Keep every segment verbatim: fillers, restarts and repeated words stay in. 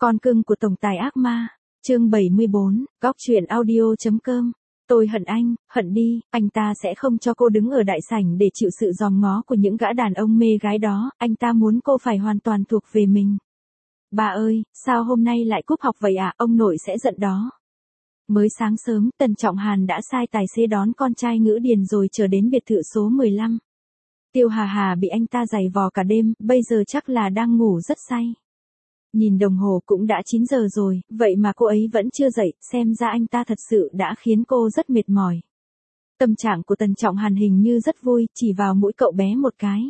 Con cưng của tổng tài ác ma, chương bảy mươi bốn, góc truyện audio.com. Tôi hận anh, hận đi, anh ta sẽ không cho cô đứng ở đại sảnh để chịu sự giòm ngó của những gã đàn ông mê gái đó, anh ta muốn cô phải hoàn toàn thuộc về mình. Bà ơi, sao hôm nay lại cúp học vậy à, ông nội sẽ giận đó. Mới sáng sớm, Tần Trọng Hàn đã sai tài xế đón con trai Ngữ Điền rồi chờ đến biệt thự số mười lăm. Tiêu Hà Hà bị anh ta giày vò cả đêm, bây giờ chắc là đang ngủ rất say. Nhìn đồng hồ cũng đã chín giờ rồi, vậy mà cô ấy vẫn chưa dậy, xem ra anh ta thật sự đã khiến cô rất mệt mỏi. Tâm trạng của Tần Trọng Hàn hình như rất vui, chỉ vào mũi cậu bé một cái.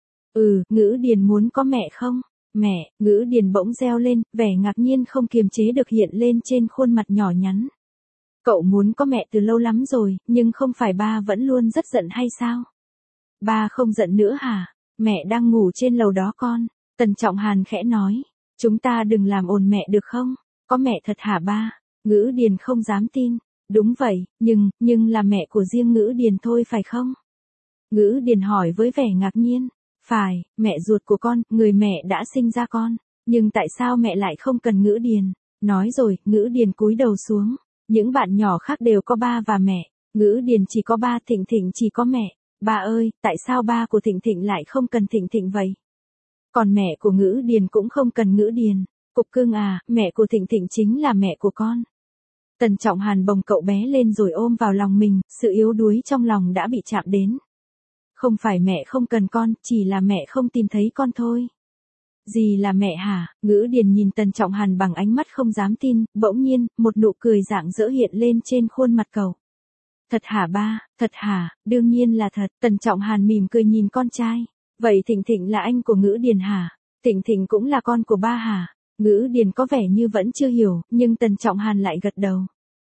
Ừ, Ngữ Điền muốn có mẹ không? Mẹ, Ngữ Điền bỗng reo lên, vẻ ngạc nhiên không kiềm chế được hiện lên trên khuôn mặt nhỏ nhắn. Cậu muốn có mẹ từ lâu lắm rồi, nhưng không phải ba vẫn luôn rất giận hay sao? Ba không giận nữa hả? Mẹ đang ngủ trên lầu đó con. Tần Trọng Hàn khẽ nói. Chúng ta đừng làm ồn mẹ được không? Có mẹ thật hả ba? Ngữ Điền không dám tin. Đúng vậy, nhưng, nhưng là mẹ của riêng Ngữ Điền thôi phải không? Ngữ Điền hỏi với vẻ ngạc nhiên. Phải, mẹ ruột của con, người mẹ đã sinh ra con. Nhưng tại sao mẹ lại không cần Ngữ Điền? Nói rồi, Ngữ Điền cúi đầu xuống. Những bạn nhỏ khác đều có ba và mẹ. Ngữ Điền chỉ có ba, Thịnh Thịnh chỉ có mẹ. Ba ơi, tại sao ba của Thịnh Thịnh lại không cần Thịnh Thịnh vậy? Còn mẹ của Ngữ Điền cũng không cần Ngữ Điền. Cục cưng à, mẹ của Thịnh Thịnh chính là mẹ của con. Tần Trọng Hàn bồng cậu bé lên rồi ôm vào lòng mình, sự yếu đuối trong lòng đã bị chạm đến. Không phải mẹ không cần con, chỉ là mẹ không tìm thấy con thôi. Gì là mẹ hả? Ngữ Điền nhìn Tần Trọng Hàn bằng ánh mắt không dám tin, bỗng nhiên, một nụ cười rạng rỡ hiện lên trên khuôn mặt cậu. Thật hả ba, thật hả, đương nhiên là thật. Tần Trọng Hàn mỉm cười nhìn con trai. Vậy Thịnh Thịnh là anh của Ngữ Điền hả? Thịnh Thịnh cũng là con của ba hả? Ngữ Điền có vẻ như vẫn chưa hiểu, nhưng Tần Trọng Hàn lại gật đầu.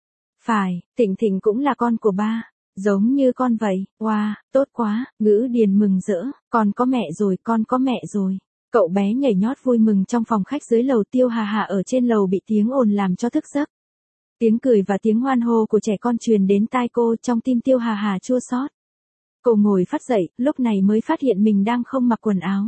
Phải, Thịnh Thịnh cũng là con của ba. Giống như con vậy. Wow, tốt quá. Ngữ Điền mừng rỡ. Con có mẹ rồi, con có mẹ rồi. Cậu bé nhảy nhót vui mừng trong phòng khách dưới lầu. Tiêu Hà Hà ở trên lầu bị tiếng ồn làm cho thức giấc. Tiếng cười và tiếng hoan hô của trẻ con truyền đến tai cô, trong tim Tiêu Hà Hà chua xót. Cô ngồi phát dậy, lúc này mới phát hiện mình đang không mặc quần áo.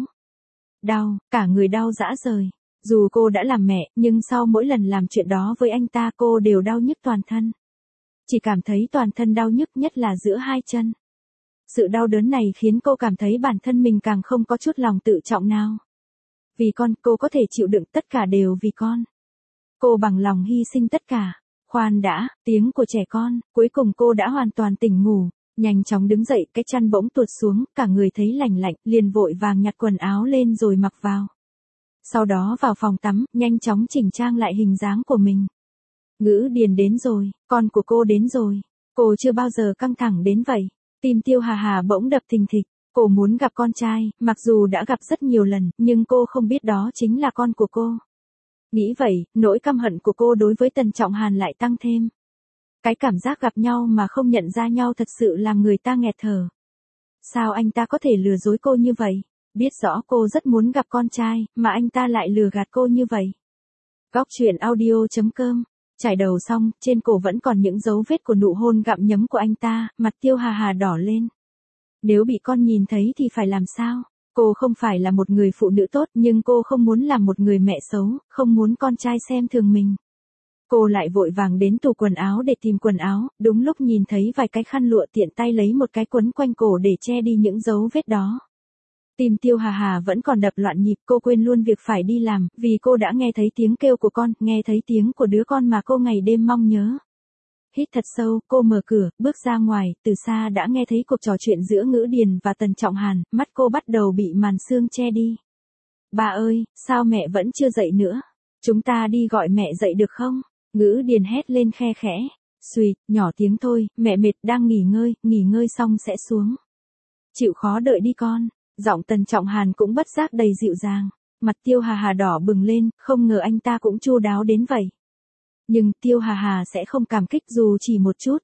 Đau, cả người đau rã rời. Dù cô đã làm mẹ, nhưng sau mỗi lần làm chuyện đó với anh ta cô đều đau nhức toàn thân. Chỉ cảm thấy toàn thân đau nhức, nhất là giữa hai chân. Sự đau đớn này khiến cô cảm thấy bản thân mình càng không có chút lòng tự trọng nào. Vì con, cô có thể chịu đựng tất cả đều vì con. Cô bằng lòng hy sinh tất cả. Khoan đã, tiếng của trẻ con, cuối cùng cô đã hoàn toàn tỉnh ngủ. Nhanh chóng đứng dậy, cái chăn bỗng tuột xuống, cả người thấy lành lạnh, liền vội vàng nhặt quần áo lên rồi mặc vào. Sau đó vào phòng tắm, nhanh chóng chỉnh trang lại hình dáng của mình. Ngữ Điền đến rồi, con của cô đến rồi. Cô chưa bao giờ căng thẳng đến vậy. Tim Tiêu Hà Hà bỗng đập thình thịch. Cô muốn gặp con trai, mặc dù đã gặp rất nhiều lần, nhưng cô không biết đó chính là con của cô. Nghĩ vậy, nỗi căm hận của cô đối với Tần Trọng Hàn lại tăng thêm. Cái cảm giác gặp nhau mà không nhận ra nhau thật sự làm người ta nghẹt thở. Sao anh ta có thể lừa dối cô như vậy? Biết rõ cô rất muốn gặp con trai, mà anh ta lại lừa gạt cô như vậy. Góc truyện audio.com. Trải đầu xong, trên cổ vẫn còn những dấu vết của nụ hôn gặm nhấm của anh ta, mặt Tiêu Hà Hà đỏ lên. Nếu bị con nhìn thấy thì phải làm sao? Cô không phải là một người phụ nữ tốt, nhưng cô không muốn làm một người mẹ xấu, không muốn con trai xem thường mình. Cô lại vội vàng đến tủ quần áo để tìm quần áo, đúng lúc nhìn thấy vài cái khăn lụa, tiện tay lấy một cái quấn quanh cổ để che đi những dấu vết đó. Tim Tiêu Hà Hà vẫn còn đập loạn nhịp, cô quên luôn việc phải đi làm, vì cô đã nghe thấy tiếng kêu của con, nghe thấy tiếng của đứa con mà cô ngày đêm mong nhớ. Hít thật sâu, cô mở cửa, bước ra ngoài, từ xa đã nghe thấy cuộc trò chuyện giữa Ngữ Điền và Tần Trọng Hàn, mắt cô bắt đầu bị màn sương che đi. Bà ơi, sao mẹ vẫn chưa dậy nữa? Chúng ta đi gọi mẹ dậy được không? Ngữ Điền hét lên khe khẽ. Xuỵt, nhỏ tiếng thôi, mẹ mệt đang nghỉ ngơi, nghỉ ngơi xong sẽ xuống. Chịu khó đợi đi con. Giọng Tần Trọng Hàn cũng bất giác đầy dịu dàng. Mặt Tiêu Hà Hà đỏ bừng lên, không ngờ anh ta cũng chu đáo đến vậy. Nhưng Tiêu Hà Hà sẽ không cảm kích dù chỉ một chút.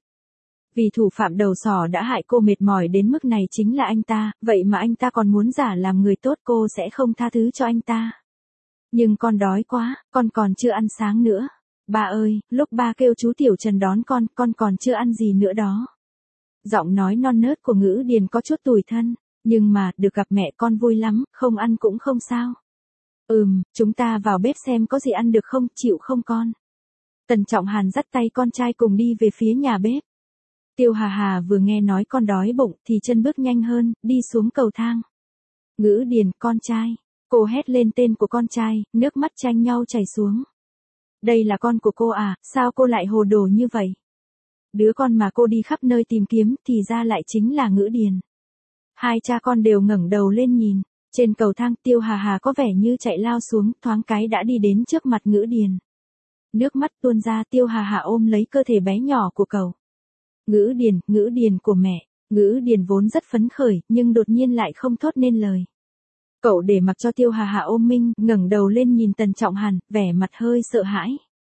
Vì thủ phạm đầu sỏ đã hại cô mệt mỏi đến mức này chính là anh ta, vậy mà anh ta còn muốn giả làm người tốt, cô sẽ không tha thứ cho anh ta. Nhưng con đói quá, con còn chưa ăn sáng nữa. Ba ơi, lúc ba kêu chú Tiểu Trần đón con, con còn chưa ăn gì nữa đó. Giọng nói non nớt của Ngữ Điền có chút tủi thân. Nhưng mà, được gặp mẹ con vui lắm, không ăn cũng không sao. Ừm, chúng ta vào bếp xem có gì ăn được không, chịu không con? Tần Trọng Hàn dắt tay con trai cùng đi về phía nhà bếp. Tiêu Hà Hà vừa nghe nói con đói bụng thì chân bước nhanh hơn, đi xuống cầu thang. Ngữ Điền, con trai. Cô hét lên tên của con trai, nước mắt tranh nhau chảy xuống. Đây là con của cô à, sao cô lại hồ đồ như vậy? Đứa con mà cô đi khắp nơi tìm kiếm thì ra lại chính là Ngữ Điền. Hai cha con đều ngẩng đầu lên nhìn. Trên cầu thang Tiêu Hà Hà có vẻ như chạy lao xuống, thoáng cái đã đi đến trước mặt Ngữ Điền. Nước mắt tuôn ra, Tiêu Hà Hà ôm lấy cơ thể bé nhỏ của cậu. Ngữ Điền, Ngữ Điền của mẹ. Ngữ Điền vốn rất phấn khởi, nhưng đột nhiên lại không thốt nên lời. Cậu để mặc cho Tiêu Hà Hà ôm Minh, ngẩng đầu lên nhìn Tần Trọng Hàn, vẻ mặt hơi sợ hãi.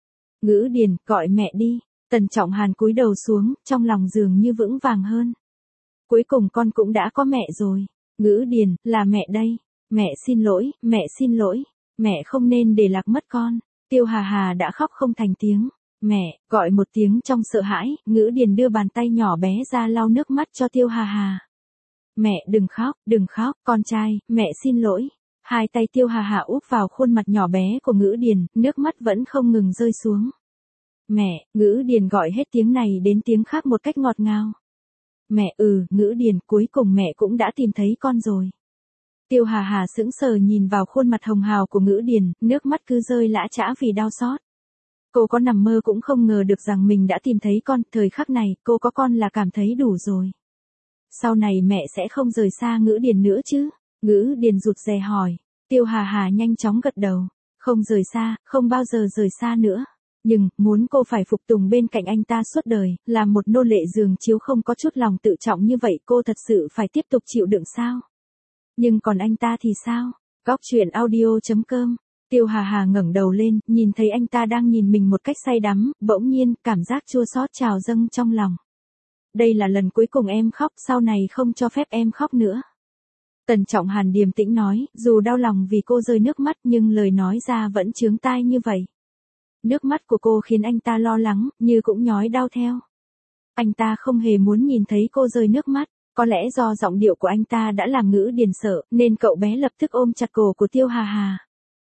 Ngữ Điền, gọi mẹ đi. Tần Trọng Hàn cúi đầu xuống, trong lòng dường như vững vàng hơn. Cuối cùng con cũng đã có mẹ rồi. Ngữ Điền, là mẹ đây. Mẹ xin lỗi, mẹ xin lỗi. Mẹ không nên để lạc mất con. Tiêu Hà Hà đã khóc không thành tiếng. Mẹ, gọi một tiếng trong sợ hãi, Ngữ Điền đưa bàn tay nhỏ bé ra lau nước mắt cho Tiêu Hà Hà. Mẹ đừng khóc, đừng khóc, con trai, mẹ xin lỗi. Hai tay Tiêu Hà Hà úp vào khuôn mặt nhỏ bé của Ngữ Điền, nước mắt vẫn không ngừng rơi xuống. Mẹ, Ngữ Điền gọi hết tiếng này đến tiếng khác một cách ngọt ngào. Mẹ ừ, Ngữ Điền, cuối cùng mẹ cũng đã tìm thấy con rồi. Tiêu Hà Hà sững sờ nhìn vào khuôn mặt hồng hào của Ngữ Điền, nước mắt cứ rơi lã chã vì đau xót. Cô có nằm mơ cũng không ngờ được rằng mình đã tìm thấy con, thời khắc này, cô có con là cảm thấy đủ rồi. Sau này mẹ sẽ không rời xa Ngữ Điền nữa chứ? Ngữ Điền rụt rè hỏi. Tiêu Hà Hà nhanh chóng gật đầu. Không rời xa, không bao giờ rời xa nữa. Nhưng, muốn cô phải phục tùng bên cạnh anh ta suốt đời, là một nô lệ giường chiếu không có chút lòng tự trọng như vậy, cô thật sự phải tiếp tục chịu đựng sao? Nhưng còn anh ta thì sao? Góc truyện audio chấm com. Tiêu Hà Hà ngẩng đầu lên, nhìn thấy anh ta đang nhìn mình một cách say đắm, bỗng nhiên, cảm giác chua xót trào dâng trong lòng. Đây là lần cuối cùng em khóc, sau này không cho phép em khóc nữa. Tần Trọng Hàn điềm tĩnh nói, dù đau lòng vì cô rơi nước mắt nhưng lời nói ra vẫn chướng tai như vậy. Nước mắt của cô khiến anh ta lo lắng, như cũng nhói đau theo. Anh ta không hề muốn nhìn thấy cô rơi nước mắt, có lẽ do giọng điệu của anh ta đã làm Ngữ Điền sợ, nên cậu bé lập tức ôm chặt cổ của Tiêu Hà Hà.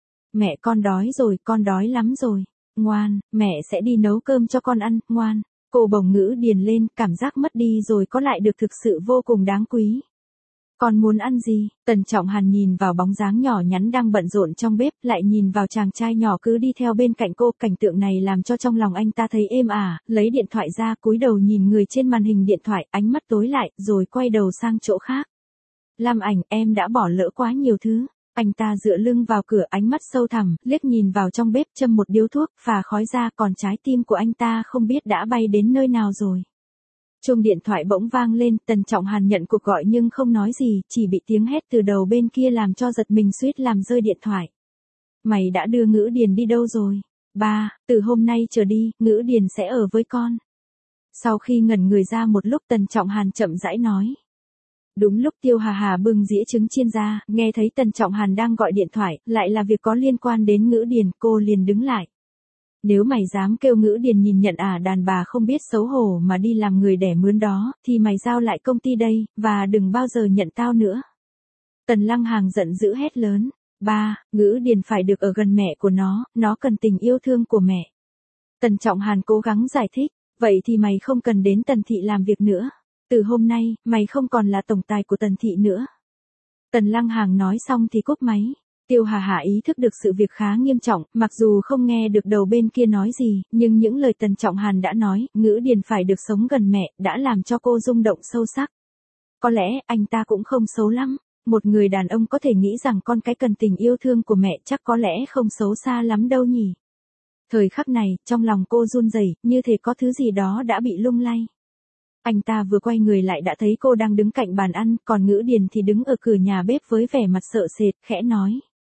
Mẹ con đói rồi, con đói lắm rồi. Ngoan, mẹ sẽ đi nấu cơm cho con ăn, ngoan. Cô bồng Ngữ Điền lên, cảm giác mất đi rồi có lại được thực sự vô cùng đáng quý. Con muốn ăn gì? Tần Trọng Hàn nhìn vào bóng dáng nhỏ nhắn đang bận rộn trong bếp, lại nhìn vào chàng trai nhỏ cứ đi theo bên cạnh cô, cảnh tượng này làm cho trong lòng anh ta thấy êm ả, lấy điện thoại ra, cúi đầu nhìn người trên màn hình điện thoại, ánh mắt tối lại, rồi quay đầu sang chỗ khác. Lam Ảnh, em đã bỏ lỡ quá nhiều thứ. Anh ta dựa lưng vào cửa, ánh mắt sâu thẳm, liếc nhìn vào trong bếp, châm một điếu thuốc, phà khói ra, còn trái tim của anh ta không biết đã bay đến nơi nào rồi. Chuông điện thoại bỗng vang lên, Tần Trọng Hàn nhận cuộc gọi nhưng không nói gì, chỉ bị tiếng hét từ đầu bên kia làm cho giật mình suýt làm rơi điện thoại. Mày đã đưa Ngữ Điền đi đâu rồi? Ba, từ hôm nay trở đi, Ngữ Điền sẽ ở với con. Sau khi ngẩn người ra một lúc, Tần Trọng Hàn chậm rãi nói. Đúng lúc Tiêu Hà Hà bưng dĩa trứng chiên ra, nghe thấy Tần Trọng Hàn đang gọi điện thoại, lại là việc có liên quan đến Ngữ Điền, cô liền đứng lại. Nếu mày dám kêu Ngữ Điền nhìn nhận à đàn bà không biết xấu hổ mà đi làm người đẻ mướn đó, thì mày giao lại công ty đây, và đừng bao giờ nhận tao nữa. Tần Lăng Hàng giận dữ hét lớn. Ba, Ngữ Điền phải được ở gần mẹ của nó, nó cần tình yêu thương của mẹ. Tần Trọng Hàn cố gắng giải thích, vậy thì mày không cần đến Tần Thị làm việc nữa. Từ hôm nay, mày không còn là tổng tài của Tần Thị nữa. Tần Lăng Hàng nói xong thì cúp máy. Tiêu Hà Hà ý thức được sự việc khá nghiêm trọng, mặc dù không nghe được đầu bên kia nói gì, nhưng những lời Tần Trọng Hàn đã nói, Ngữ Điền phải được sống gần mẹ, đã làm cho cô rung động sâu sắc. Có lẽ, anh ta cũng không xấu lắm. Một người đàn ông có thể nghĩ rằng con cái cần tình yêu thương của mẹ chắc có lẽ không xấu xa lắm đâu nhỉ. Thời khắc này, trong lòng cô run rẩy, như thể có thứ gì đó đã bị lung lay. Anh ta vừa quay người lại đã thấy cô đang đứng cạnh bàn ăn, còn Ngữ Điền thì đứng ở cửa nhà bếp với vẻ mặt sợ sệt, khẽ nói.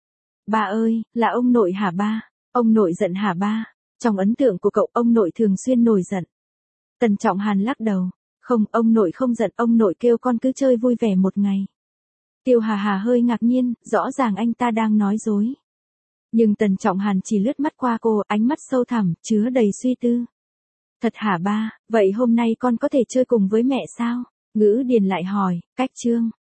Ba ơi, là ông nội hả ba? Ông nội giận hả ba? Trong ấn tượng của cậu, ông nội thường xuyên nổi giận. Tần Trọng Hàn lắc đầu. Không, ông nội không giận, ông nội kêu con cứ chơi vui vẻ một ngày. Tiêu Hà Hà hơi ngạc nhiên, rõ ràng anh ta đang nói dối. Nhưng Tần Trọng Hàn chỉ lướt mắt qua cô, ánh mắt sâu thẳm, chứa đầy suy tư. Thật hả ba, vậy hôm nay con có thể chơi cùng với mẹ sao? Ngữ Điền lại hỏi, cách trương.